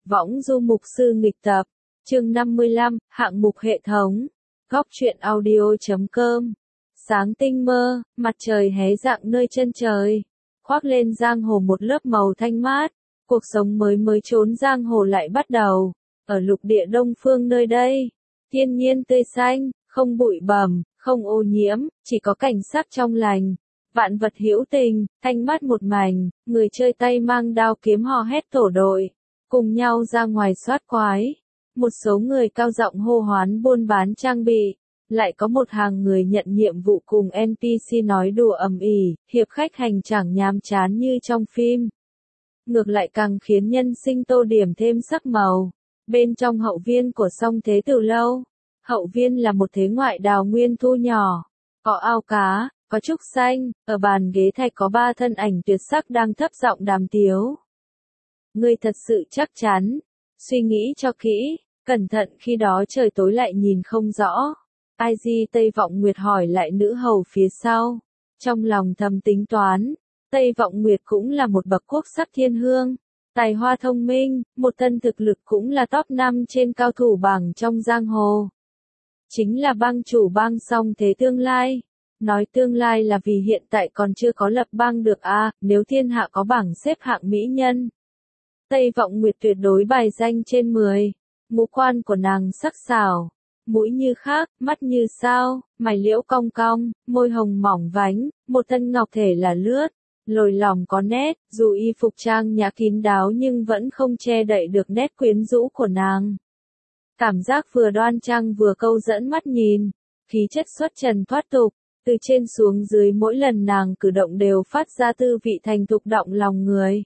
Võng du mục sư nghịch tập, chương 55, hạng mục hệ thống, góc truyện audio.com. Sáng tinh mơ, mặt trời hé rạng nơi chân trời, khoác lên giang hồ một lớp màu thanh mát, cuộc sống mới trốn giang hồ lại bắt đầu, ở lục địa Đông Phương nơi đây, thiên nhiên tươi xanh, không bụi bặm, không ô nhiễm, chỉ có cảnh sắc trong lành. Vạn vật hữu tình, thanh mát một mảnh, người chơi tay mang đao kiếm hò hét tổ đội, cùng nhau ra ngoài soát quái. Một số người cao giọng hô hoán buôn bán trang bị, lại có một hàng người nhận nhiệm vụ cùng NPC nói đùa ầm ĩ, hiệp khách hành chẳng nhàm chán như trong phim. Ngược lại càng khiến nhân sinh tô điểm thêm sắc màu. Bên trong hậu viên của Song Thế từ lâu, hậu viên là một thế ngoại đào nguyên thu nhỏ, có ao cá, có trúc xanh, ở bàn ghế thạch có 3 thân ảnh tuyệt sắc đang thấp giọng đàm tiếu. Ngươi thật sự chắc chắn, suy nghĩ cho kỹ, cẩn thận khi đó trời tối lại nhìn không rõ. IG Tây Vọng Nguyệt hỏi lại nữ hầu phía sau, trong lòng thầm tính toán, Tây Vọng Nguyệt cũng là một bậc quốc sắc thiên hương, tài hoa thông minh, một thân thực lực cũng là top 5 trên cao thủ bảng trong giang hồ. Chính là bang chủ bang Song Thế tương lai. Nói tương lai là vì hiện tại còn chưa có lập bang được nếu thiên hạ có bảng xếp hạng mỹ nhân. Tây Vọng Nguyệt tuyệt đối bài danh trên 10, ngũ quan của nàng sắc sảo, mũi như khác, mắt như sao, mày liễu cong cong, môi hồng mỏng vánh, một thân ngọc thể là lướt, lồi lòng có nét, dù y phục trang nhã kín đáo nhưng vẫn không che đậy được nét quyến rũ của nàng. Cảm giác vừa đoan trang vừa câu dẫn mắt nhìn, khí chất xuất trần thoát tục. Từ trên xuống dưới mỗi lần nàng cử động đều phát ra tư vị thành thục động lòng người.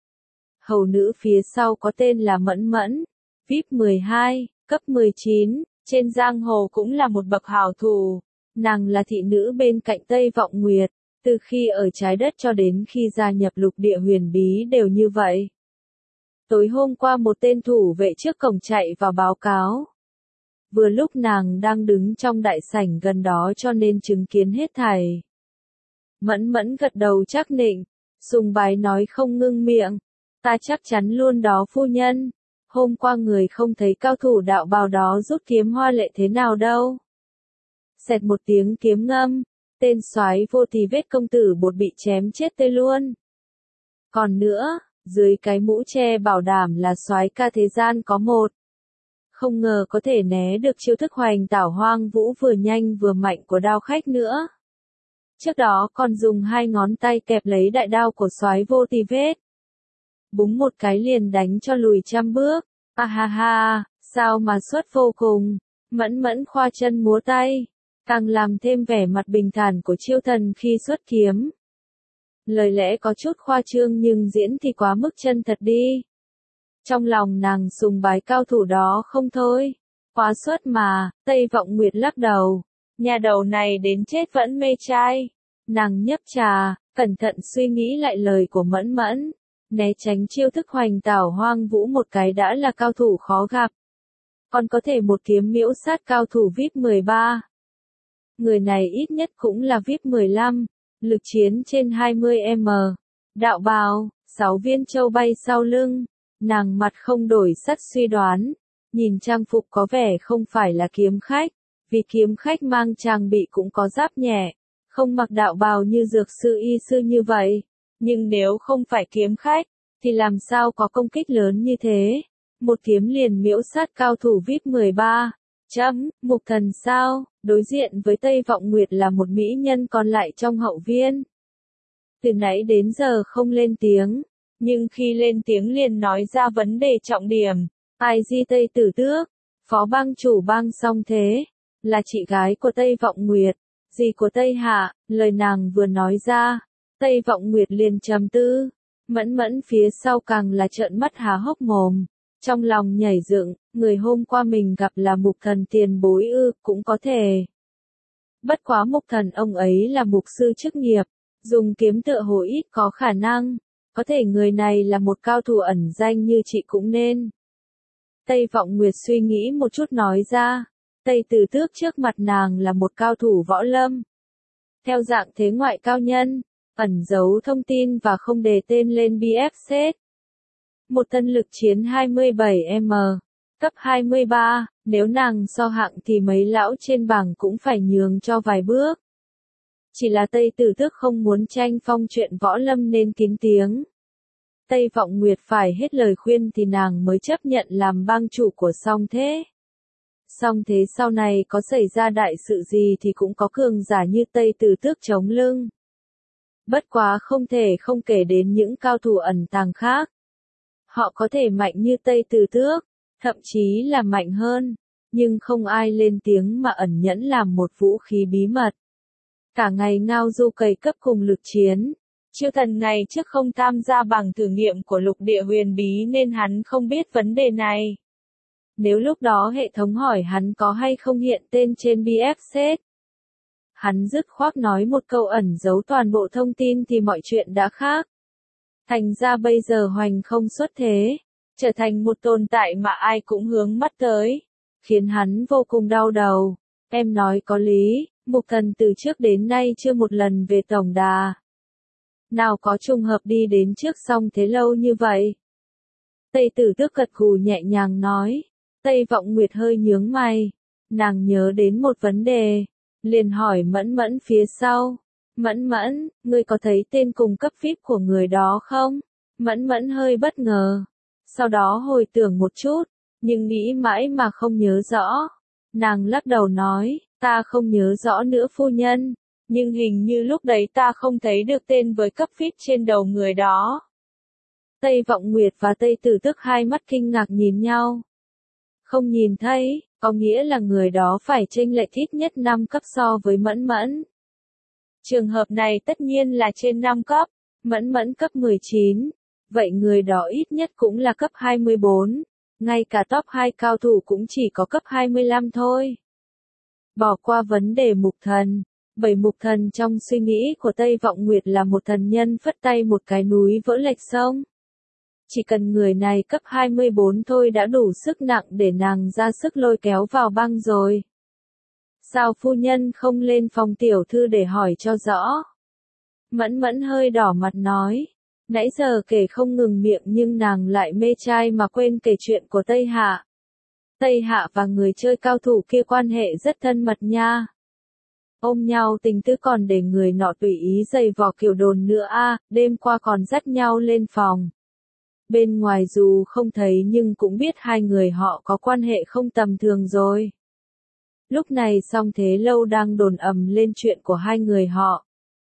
Hầu nữ phía sau có tên là Mẫn Mẫn, VIP 12, cấp 19, trên giang hồ cũng là một bậc hảo thủ. Nàng là thị nữ bên cạnh Tây Vọng Nguyệt, từ khi ở trái đất cho đến khi gia nhập lục địa huyền bí đều như vậy. Tối hôm qua một tên thủ vệ trước cổng chạy vào báo cáo. Vừa lúc nàng đang đứng trong đại sảnh gần đó cho nên chứng kiến hết thảy. Mẫn Mẫn gật đầu chắc nịnh, sùng bái nói không ngưng miệng. Ta chắc chắn luôn đó phu nhân. Hôm qua người không thấy cao thủ đạo bào đó rút kiếm hoa lệ thế nào đâu. Xẹt một tiếng kiếm ngâm, tên soái Vô Tì Vết công tử bột bị chém chết tươi luôn. Còn nữa, dưới cái mũ che bảo đảm là soái ca thế gian có một. Không ngờ có thể né được chiêu thức hoành tảo hoang vũ vừa nhanh vừa mạnh của đao khách nữa. Trước đó còn dùng 2 ngón tay kẹp lấy đại đao của soái Vô Tì Vết. Búng một cái liền đánh cho lùi 100 bước. Ha ha, sao mà xuất vô cùng. Mẫn Mẫn khoa chân múa tay, càng làm thêm vẻ mặt bình thản của chiêu thần khi xuất kiếm. Lời lẽ có chút khoa trương nhưng diễn thì quá mức chân thật đi. Trong lòng nàng sùng bái cao thủ đó không thôi. Quá xuất mà, Tây Vọng Nguyệt lắc đầu. Nhà đầu này đến chết vẫn mê trai. Nàng nhấp trà, cẩn thận suy nghĩ lại lời của Mẫn Mẫn. Né tránh chiêu thức hoành tảo hoang vũ một cái đã là cao thủ khó gặp. Còn có thể một kiếm miễu sát cao thủ VIP 13. Người này ít nhất cũng là VIP 15, lực chiến trên 20m. Đạo bào, 6 viên châu bay sau lưng. Nàng mặt không đổi sắc suy đoán, nhìn trang phục có vẻ không phải là kiếm khách, vì kiếm khách mang trang bị cũng có giáp nhẹ, không mặc đạo bào như dược sư y sư như vậy, nhưng nếu không phải kiếm khách, thì làm sao có công kích lớn như thế, một kiếm liền miễu sát cao thủ VIP 13, mục thần sao, đối diện với Tây Vọng Nguyệt là một mỹ nhân còn lại trong hậu viên. Từ nãy đến giờ không lên tiếng. Nhưng khi lên tiếng liền nói ra vấn đề trọng điểm. IG Tây Tử Tước, phó bang chủ bang Song Thế, là chị gái của Tây Vọng Nguyệt, dì của Tây Hạ, lời nàng vừa nói ra, Tây Vọng Nguyệt liền trầm tư, Mẫn Mẫn phía sau càng là trợn mắt há hốc mồm, trong lòng nhảy dựng, người hôm qua mình gặp là mục thần tiền bối cũng có thể. Bất quá mục thần ông ấy là mục sư chức nghiệp, dùng kiếm tựa hồ ít có khả năng. Có thể người này là một cao thủ ẩn danh như chị cũng nên. Tây Vọng Nguyệt suy nghĩ một chút nói ra. Tây Tử Tước trước mặt nàng là một cao thủ võ lâm. Theo dạng thế ngoại cao nhân, ẩn giấu thông tin và không đề tên lên BF set. một thân lực chiến 27m, cấp 23, nếu nàng so hạng thì mấy lão trên bảng cũng phải nhường cho vài bước. Chỉ là Tây Tử Tước không muốn tranh phong chuyện võ lâm nên kín tiếng. Tây Vọng Nguyệt phải hết lời khuyên thì nàng mới chấp nhận làm bang chủ của Song Thế. Song Thế sau này có xảy ra đại sự gì thì cũng có cường giả như Tây Tử Tước chống lưng. Bất quá không thể không kể đến những cao thủ ẩn tàng khác. Họ có thể mạnh như Tây Tử Tước, thậm chí là mạnh hơn, nhưng không ai lên tiếng mà ẩn nhẫn làm một vũ khí bí mật. Cả ngày ngao du cày cấp cùng lực chiến. Chiêu thần ngày trước không tham gia bằng thử nghiệm của lục địa huyền bí nên hắn không biết vấn đề này. Nếu lúc đó hệ thống hỏi hắn có hay không hiện tên trên BF set, hắn dứt khoát nói một câu ẩn giấu toàn bộ thông tin thì mọi chuyện đã khác. Thành ra bây giờ Hoành không xuất thế, trở thành một tồn tại mà ai cũng hướng mắt tới, khiến hắn vô cùng đau đầu. Em nói có lý, Mục Thần từ trước đến nay chưa một lần về tổng đà. Nào có trùng hợp đi đến trước Song Thế lâu như vậy. Tây Tử Tước gật gù nhẹ nhàng nói. Tây Vọng Nguyệt hơi nhướng mày. Nàng nhớ đến một vấn đề. Liền hỏi Mẫn Mẫn phía sau. Mẫn Mẫn, ngươi có thấy tên cùng cấp VIP của người đó không? Mẫn Mẫn hơi bất ngờ. Sau đó hồi tưởng một chút, nhưng nghĩ mãi mà không nhớ rõ. Nàng lắc đầu nói, ta không nhớ rõ nữa phu nhân. Nhưng hình như lúc đấy ta không thấy được tên với cấp VIP trên đầu người đó. Tây Vọng Nguyệt và Tây Tử Tước hai mắt kinh ngạc nhìn nhau. Không nhìn thấy, có nghĩa là người đó phải chênh lệch ít nhất 5 cấp so với Mẫn Mẫn. Trường hợp này tất nhiên là trên 5 cấp, Mẫn Mẫn cấp 19, vậy người đó ít nhất cũng là cấp 24, ngay cả top 2 cao thủ cũng chỉ có cấp 25 thôi. Bỏ qua vấn đề Mục Thần. Bởi Mục Thần trong suy nghĩ của Tây Vọng Nguyệt là một thần nhân phất tay một cái núi vỡ lệch sông. Chỉ cần người này cấp 24 thôi đã đủ sức nặng để nàng ra sức lôi kéo vào băng rồi. Sao phu nhân không lên phòng tiểu thư để hỏi cho rõ? Mẫn Mẫn hơi đỏ mặt nói. Nãy giờ kể không ngừng miệng nhưng nàng lại mê trai mà quên kể chuyện của Tây Hạ. Tây Hạ và người chơi cao thủ kia quan hệ rất thân mật nha. Ôm nhau tình tứ còn để người nọ tùy ý giày vò kiểu đồn nữa đêm qua còn dắt nhau lên phòng. Bên ngoài dù không thấy nhưng cũng biết hai người họ có quan hệ không tầm thường rồi. Lúc này Song Thế lâu đang đồn ầm lên chuyện của hai người họ.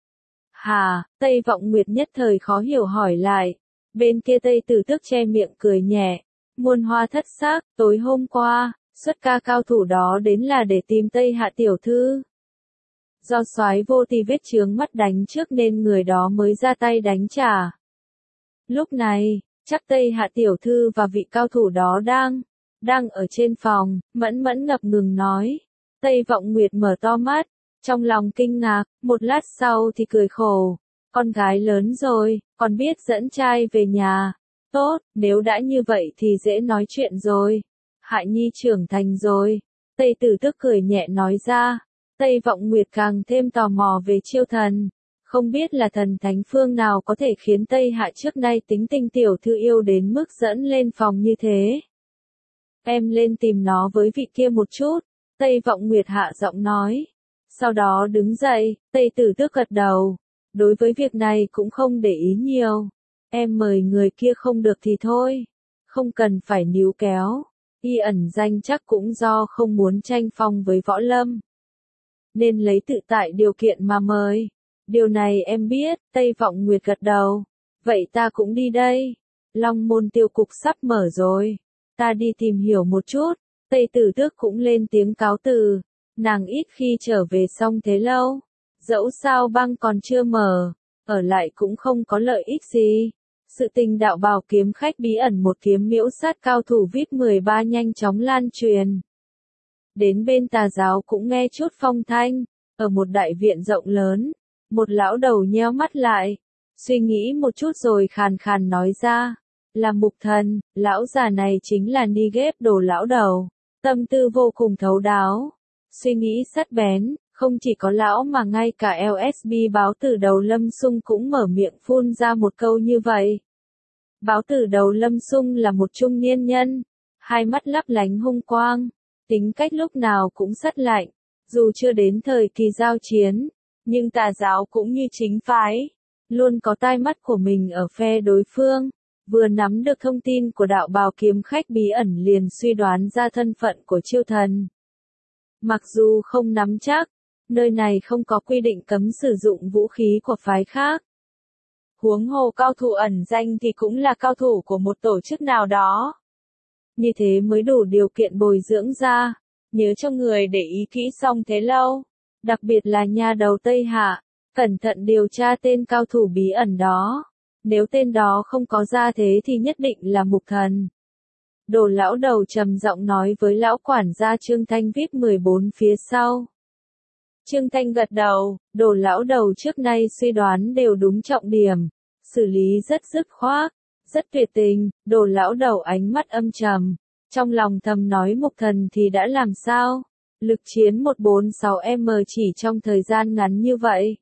Hà, Tây Vọng Nguyệt nhất thời khó hiểu hỏi lại. Bên kia Tây Tử Tước che miệng cười nhẹ. Muôn hoa thất xác, tối hôm qua, xuất ca cao thủ đó đến là để tìm Tây Hạ tiểu thư. Do soái vô ti vết chướng mắt đánh trước nên người đó mới ra tay đánh trả. Lúc này, chắc Tây Hạ tiểu thư và vị cao thủ đó đang ở trên phòng, Mẫn Mẫn ngập ngừng nói. Tây Vọng Nguyệt mở to mắt, trong lòng kinh ngạc, một lát sau thì cười khổ. Con gái lớn rồi, còn biết dẫn trai về nhà. Tốt, nếu đã như vậy thì dễ nói chuyện rồi. Hạ Nhi trưởng thành rồi. Tây Tử Tước cười nhẹ nói ra. Tây Vọng Nguyệt càng thêm tò mò về chiêu thần. Không biết là thần thánh phương nào có thể khiến Tây Hạ trước nay tính tình tiểu thư yêu đến mức dẫn lên phòng như thế. Em lên tìm nó với vị kia một chút. Tây Vọng Nguyệt hạ giọng nói. Sau đó đứng dậy, Tây Tử Tước gật đầu. Đối với việc này cũng không để ý nhiều. Em mời người kia không được thì thôi. Không cần phải níu kéo. Y ẩn danh chắc cũng do không muốn tranh phong với võ lâm. Nên lấy tự tại điều kiện mà mời. Điều này em biết, Tây Vọng Nguyệt gật đầu. Vậy ta cũng đi đây. Long môn tiêu cục sắp mở rồi. Ta đi tìm hiểu một chút. Tây Tử Tước cũng lên tiếng cáo từ. Nàng ít khi trở về Song Thế lâu. Dẫu sao băng còn chưa mở. Ở lại cũng không có lợi ích gì. Sự tình đạo bào kiếm khách bí ẩn một kiếm miễu sát cao thủ VIP 13 nhanh chóng lan truyền. Đến bên tà giáo cũng nghe chút phong thanh. Ở một đại viện rộng lớn. Một lão đầu nheo mắt lại. Suy nghĩ một chút rồi khàn khàn nói ra. Là Mục Thần, lão già này chính là ni ghép đồ lão đầu. Tâm tư vô cùng thấu đáo. Suy nghĩ sắc bén, không chỉ có lão mà ngay cả LSB báo từ đầu Lâm Sung cũng mở miệng phun ra một câu như vậy. Báo tử đầu Lâm Sung là một trung niên nhân, hai mắt lấp lánh hung quang, tính cách lúc nào cũng sắt lạnh, dù chưa đến thời kỳ giao chiến, nhưng tà giáo cũng như chính phái, luôn có tai mắt của mình ở phe đối phương, vừa nắm được thông tin của đạo bào kiếm khách bí ẩn liền suy đoán ra thân phận của Chiêu Thần. Mặc dù không nắm chắc, nơi này không có quy định cấm sử dụng vũ khí của phái khác. Huống hồ cao thủ ẩn danh thì cũng là cao thủ của một tổ chức nào đó. Như thế mới đủ điều kiện bồi dưỡng ra, nhớ cho người để ý kỹ xong thế lâu. Đặc biệt là nha đầu Tây Hạ, cẩn thận điều tra tên cao thủ bí ẩn đó. Nếu tên đó không có ra thế thì nhất định là Mục Thần. Đồ lão đầu trầm giọng nói với lão quản gia Trương Thanh VIP 14 phía sau. Trương Thanh gật đầu, đồ lão đầu trước nay suy đoán đều đúng trọng điểm, xử lý rất dứt khoát, rất tuyệt tình, đồ lão đầu ánh mắt âm trầm, trong lòng thầm nói Mục Thần thì đã làm sao, lực chiến 146M chỉ trong thời gian ngắn như vậy.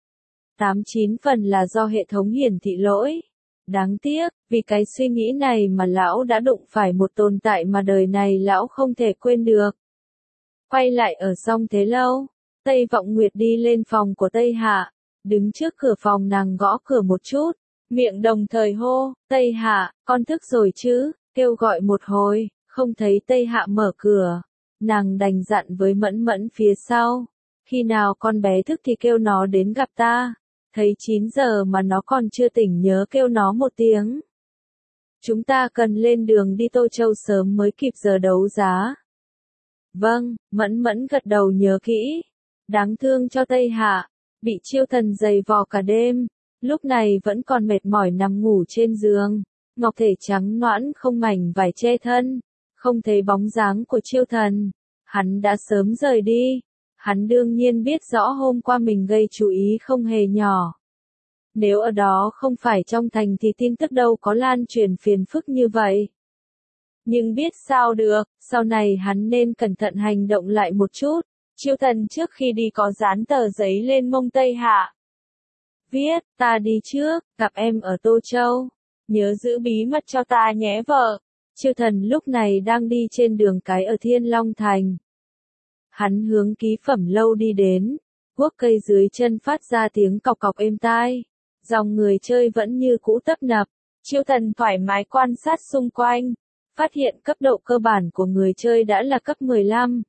89 phần là do hệ thống hiển thị lỗi. Đáng tiếc, vì cái suy nghĩ này mà lão đã đụng phải một tồn tại mà đời này lão không thể quên được. Quay lại ở Song Thế Lâu, Tây Vọng Nguyệt đi lên phòng của Tây Hạ, đứng trước cửa phòng nàng gõ cửa một chút, miệng đồng thời hô, Tây Hạ, con thức rồi chứ, kêu gọi một hồi, không thấy Tây Hạ mở cửa, nàng đành dặn với Mẫn Mẫn phía sau, khi nào con bé thức thì kêu nó đến gặp ta. Thấy 9 giờ mà nó còn chưa tỉnh nhớ kêu nó một tiếng. Chúng ta cần lên đường đi Tô Châu sớm mới kịp giờ đấu giá. Vâng, Mẫn Mẫn gật đầu nhớ kỹ. Đáng thương cho Tây Hạ, bị Chiêu Thần giày vò cả đêm, lúc này vẫn còn mệt mỏi nằm ngủ trên giường. Ngọc thể trắng nõn không mảnh vải che thân, không thấy bóng dáng của Chiêu Thần. Hắn đã sớm rời đi. Hắn đương nhiên biết rõ hôm qua mình gây chú ý không hề nhỏ. Nếu ở đó không phải trong thành thì tin tức đâu có lan truyền phiền phức như vậy. Nhưng biết sao được, sau này hắn nên cẩn thận hành động lại một chút. Chiêu Thần trước khi đi có dán tờ giấy lên mông Tây Hạ. Viết, ta đi trước, gặp em ở Tô Châu. Nhớ giữ bí mật cho ta nhé vợ. Chiêu Thần lúc này đang đi trên đường cái ở Thiên Long Thành. Hắn hướng ký phẩm lâu đi đến, guốc cây dưới chân phát ra tiếng cọc cọc êm tai. Dòng người chơi vẫn như cũ tấp nập, Chiêu Thần thoải mái quan sát xung quanh, phát hiện cấp độ cơ bản của người chơi đã là cấp 15.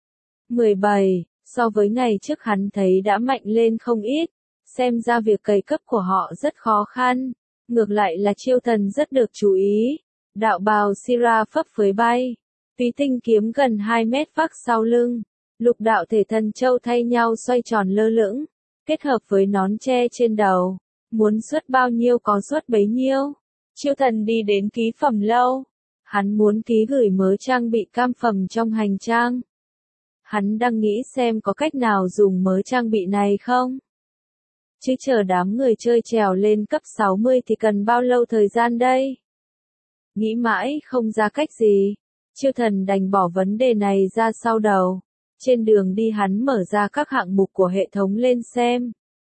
17, so với ngày trước hắn thấy đã mạnh lên không ít, xem ra việc cày cấp của họ rất khó khăn, ngược lại là Chiêu Thần rất được chú ý, đạo bào Sira phấp phới bay, Túy Tinh kiếm gần 2 mét vác sau lưng. Lục đạo thể thần châu thay nhau xoay tròn lơ lửng, kết hợp với nón tre trên đầu, muốn xuất bao nhiêu có xuất bấy nhiêu. Chiêu Thần đi đến ký phẩm lâu, hắn muốn ký gửi mớ trang bị cam phẩm trong hành trang. Hắn đang nghĩ xem có cách nào dùng mớ trang bị này không. Chứ chờ đám người chơi trèo lên cấp 60 thì cần bao lâu thời gian đây? Nghĩ mãi không ra cách gì, Chiêu Thần đành bỏ vấn đề này ra sau đầu. Trên đường đi hắn mở ra các hạng mục của hệ thống lên xem.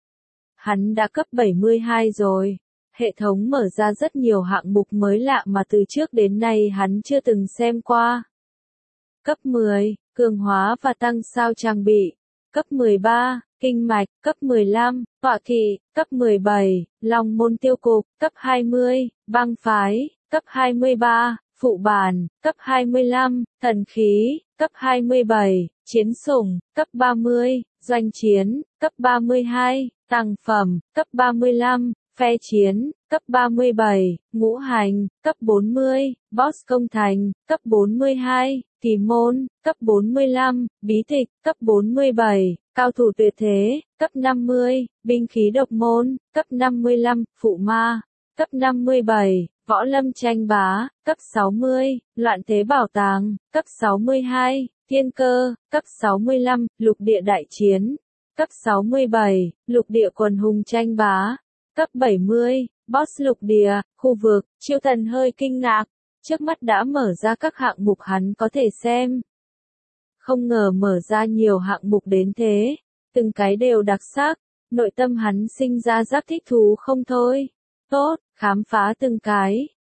Hắn đã cấp 72 rồi. Hệ thống mở ra rất nhiều hạng mục mới lạ mà từ trước đến nay hắn chưa từng xem qua. Cấp 10, cường hóa và tăng sao trang bị. Cấp 13, kinh mạch. Cấp 15, tọa kỵ. Cấp 17, long môn tiêu cục. Cấp 20, băng phái. Cấp 23, phụ bản. Cấp 25, thần khí. Cấp 27, chiến sủng. Cấp 30, doanh chiến. Cấp 32, tăng phẩm. Cấp 35, phe chiến. Cấp 37, ngũ hành. Cấp 40, boss công thành. Cấp 42, kỳ môn. Cấp 45, bí tịch. Cấp 47, cao thủ tuyệt thế. Cấp 50, binh khí độc môn. Cấp 55, phụ ma. Cấp 57, võ lâm tranh bá. Cấp 60, loạn thế bảo tàng. Cấp 62, thiên cơ. Cấp 65, lục địa đại chiến. Cấp 67, lục địa quần hùng tranh bá. Cấp 70, boss lục địa, khu vực. Chiêu Thần hơi kinh ngạc, trước mắt đã mở ra các hạng mục hắn có thể xem. Không ngờ mở ra nhiều hạng mục đến thế, từng cái đều đặc sắc, nội tâm hắn sinh ra giác thích thú không thôi. Tốt, khám phá từng cái,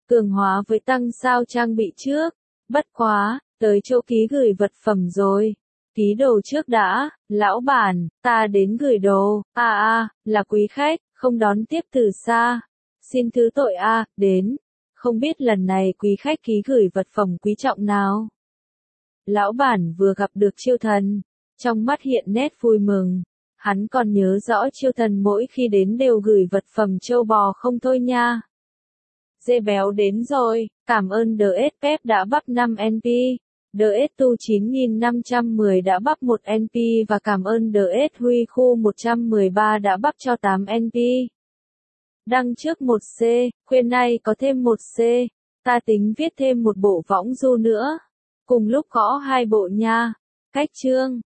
cường hóa với tăng sao trang bị trước. Bất quá, tới chỗ ký gửi vật phẩm rồi. Ký đồ trước đã, lão bản, ta đến gửi đồ, là quý khách, không đón tiếp từ xa. Xin thứ tội đến. Không biết lần này quý khách ký gửi vật phẩm quý trọng nào. Lão bản vừa gặp được Chiêu Thần, trong mắt hiện nét vui mừng. Hắn còn nhớ rõ Chiêu Thần mỗi khi đến đều gửi vật phẩm châu bò không thôi nha. Dê béo đến rồi, cảm ơn DS Pep đã bắp 5 NP. DS Tu 9510 đã bắp 1 NP và cảm ơn DS Huy Khu 113 đã bắp cho 8 NP. Đăng trước 1C, khuyên này có thêm 1C, ta tính viết thêm một bộ võng du nữa. Cùng lúc gõ 2 bộ nha. Cách chương